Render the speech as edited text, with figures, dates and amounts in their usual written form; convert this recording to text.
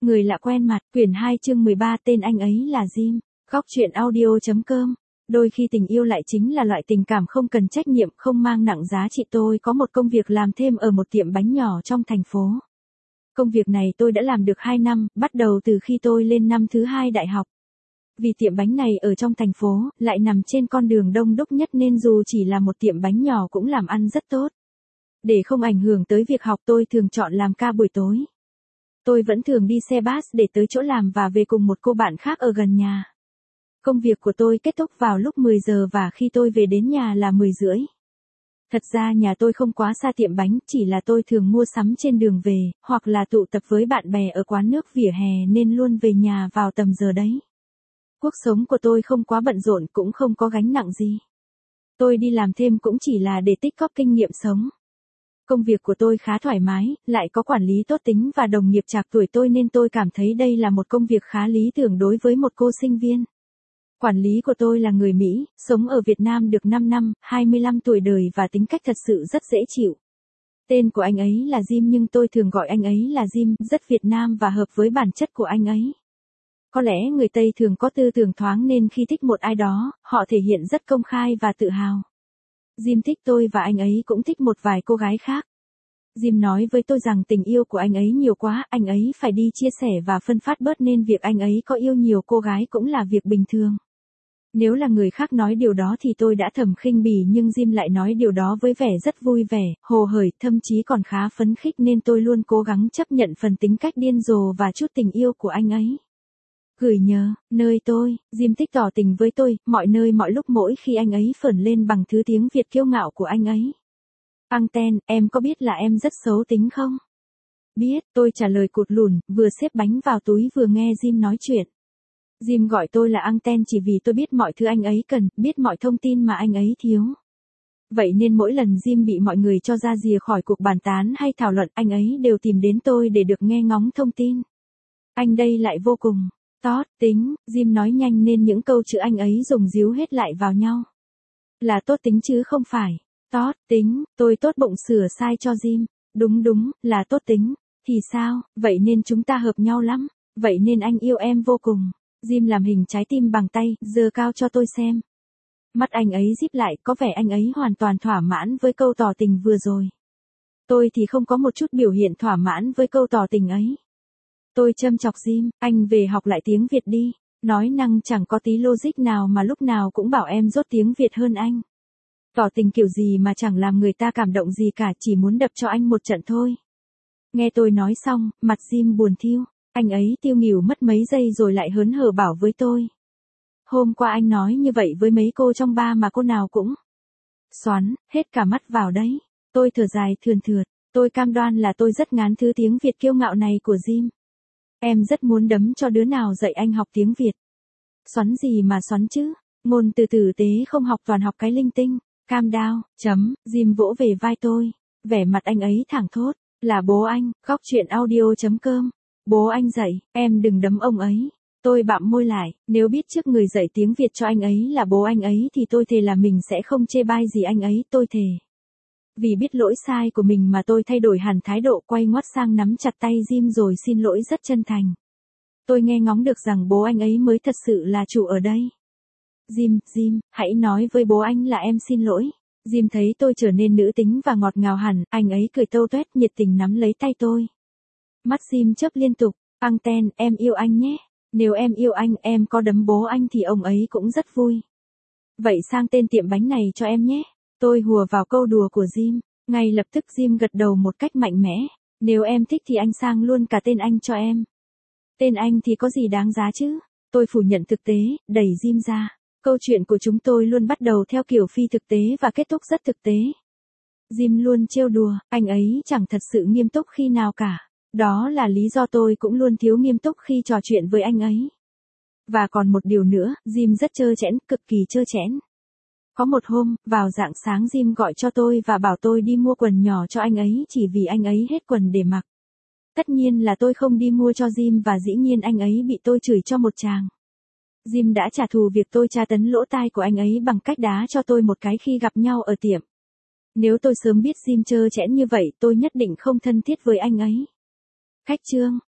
Người lạ quen mặt, quyển 2 chương 13 tên anh ấy là Jim. Góc truyện audio.com. Đôi khi tình yêu lại chính là loại tình cảm không cần trách nhiệm, không mang nặng giá trị. Tôi có một công việc làm thêm ở một tiệm bánh nhỏ trong thành phố. Công việc này tôi đã làm được 2 năm, bắt đầu từ khi tôi lên năm thứ 2 đại học. Vì tiệm bánh này ở trong thành phố, lại nằm trên con đường đông đúc nhất nên dù chỉ là một tiệm bánh nhỏ cũng làm ăn rất tốt. Để không ảnh hưởng tới việc học, tôi thường chọn làm ca buổi tối. Tôi vẫn thường đi xe bus để tới chỗ làm và về cùng một cô bạn khác ở gần nhà. Công việc của tôi kết thúc vào lúc 10 giờ và khi tôi về đến nhà là 10 rưỡi. Thật ra nhà tôi không quá xa tiệm bánh, chỉ là tôi thường mua sắm trên đường về, hoặc là tụ tập với bạn bè ở quán nước vỉa hè nên luôn về nhà vào tầm giờ đấy. Cuộc sống của tôi không quá bận rộn, cũng không có gánh nặng gì. Tôi đi làm thêm cũng chỉ là để tích góp kinh nghiệm sống. Công việc của tôi khá thoải mái, lại có quản lý tốt tính và đồng nghiệp trạc tuổi tôi nên tôi cảm thấy đây là một công việc khá lý tưởng đối với một cô sinh viên. Quản lý của tôi là người Mỹ, sống ở Việt Nam được 5 năm, 25 tuổi đời và tính cách thật sự rất dễ chịu. Tên của anh ấy là Jim nhưng tôi thường gọi anh ấy là Jim, rất Việt Nam và hợp với bản chất của anh ấy. Có lẽ người Tây thường có tư tưởng thoáng nên khi thích một ai đó, họ thể hiện rất công khai và tự hào. Jim thích tôi và anh ấy cũng thích một vài cô gái khác. Jim nói với tôi rằng tình yêu của anh ấy nhiều quá, anh ấy phải đi chia sẻ và phân phát bớt nên việc anh ấy có yêu nhiều cô gái cũng là việc bình thường. Nếu là người khác nói điều đó thì tôi đã thầm khinh bỉ nhưng Jim lại nói điều đó với vẻ rất vui vẻ, hồ hởi, thậm chí còn khá phấn khích nên tôi luôn cố gắng chấp nhận phần tính cách điên rồ và chút tình yêu của anh ấy. Gửi nhờ, nơi tôi, Jim thích tỏ tình với tôi, mọi nơi mọi lúc mỗi khi anh ấy phởn lên bằng thứ tiếng Việt kiêu ngạo của anh ấy. Anten, em có biết là em rất xấu tính không? Biết, tôi trả lời cụt lùn, vừa xếp bánh vào túi vừa nghe Jim nói chuyện. Jim gọi tôi là Anten chỉ vì tôi biết mọi thứ anh ấy cần, biết mọi thông tin mà anh ấy thiếu. Vậy nên mỗi lần Jim bị mọi người cho ra rìa khỏi cuộc bàn tán hay thảo luận, anh ấy đều tìm đến tôi để được nghe ngóng thông tin. Anh đây lại vô cùng tốt tính, Jim nói nhanh nên những câu chữ anh ấy dùng díu hết lại vào nhau. Là tốt tính chứ không phải tốt tính, tôi tốt bụng sửa sai cho Jim. Đúng, là tốt tính. Thì sao, vậy nên chúng ta hợp nhau lắm. Vậy nên anh yêu em vô cùng. Jim làm hình trái tim bằng tay, giơ cao cho tôi xem. Mắt anh ấy díp lại, có vẻ anh ấy hoàn toàn thỏa mãn với câu tỏ tình vừa rồi. Tôi thì không có một chút biểu hiện thỏa mãn với câu tỏ tình ấy. Tôi châm chọc Jim, anh về học lại tiếng Việt đi. Nói năng chẳng có tí logic nào mà lúc nào cũng bảo em dốt tiếng Việt hơn anh. Tỏ tình kiểu gì mà chẳng làm người ta cảm động gì cả, chỉ muốn đập cho anh một trận thôi. Nghe tôi nói xong, mặt Jim buồn thiu. Anh ấy tiêu nghỉu mất mấy giây rồi lại hớn hở bảo với tôi. Hôm qua anh nói như vậy với mấy cô trong ba mà cô nào cũng xoắn, hết cả mắt vào đấy. Tôi thở dài thườn thượt, tôi cam đoan là tôi rất ngán thứ tiếng Việt kiêu ngạo này của Jim. Em rất muốn đấm cho đứa nào dạy anh học tiếng Việt. Xoắn gì mà xoắn chứ, ngôn từ tử tế không học toàn học cái linh tinh. Calm down, Jim vỗ về vai tôi. Vẻ mặt anh ấy thẳng thốt, là bố anh, góc truyện audio.com. Bố anh dạy, em đừng đấm ông ấy. Tôi bặm môi lại, nếu biết trước người dạy tiếng Việt cho anh ấy là bố anh ấy thì tôi thề là mình sẽ không chê bai gì anh ấy, tôi thề. Vì biết lỗi sai của mình mà tôi thay đổi hẳn thái độ, quay ngoắt sang nắm chặt tay Jim rồi xin lỗi rất chân thành. Tôi nghe ngóng được rằng bố anh ấy mới thật sự là chủ ở đây. Jim, hãy nói với bố anh là em xin lỗi. Jim thấy tôi trở nên nữ tính và ngọt ngào hẳn, anh ấy cười tâu tuét nhiệt tình nắm lấy tay tôi. Mắt Jim chớp liên tục, Anten, em yêu anh nhé. Nếu em yêu anh, em có đấm bố anh thì ông ấy cũng rất vui. Vậy sang tên tiệm bánh này cho em nhé. Tôi hùa vào câu đùa của Jim, ngay lập tức Jim gật đầu một cách mạnh mẽ. Nếu em thích thì anh sang luôn cả tên anh cho em. Tên anh thì có gì đáng giá chứ? Tôi phủ nhận thực tế, đẩy Jim ra. Câu chuyện của chúng tôi luôn bắt đầu theo kiểu phi thực tế và kết thúc rất thực tế. Jim luôn trêu đùa, anh ấy chẳng thật sự nghiêm túc khi nào cả. Đó là lý do tôi cũng luôn thiếu nghiêm túc khi trò chuyện với anh ấy. Và còn một điều nữa, Jim rất trơ trẽn, cực kỳ trơ trẽn. Có một hôm, vào rạng sáng Jim gọi cho tôi và bảo tôi đi mua quần nhỏ cho anh ấy chỉ vì anh ấy hết quần để mặc. Tất nhiên là tôi không đi mua cho Jim và dĩ nhiên anh ấy bị tôi chửi cho một tràng. Jim đã trả thù việc tôi tra tấn lỗ tai của anh ấy bằng cách đá cho tôi một cái khi gặp nhau ở tiệm. Nếu tôi sớm biết Jim trơ trẽn như vậy tôi nhất định không thân thiết với anh ấy. Khách trương,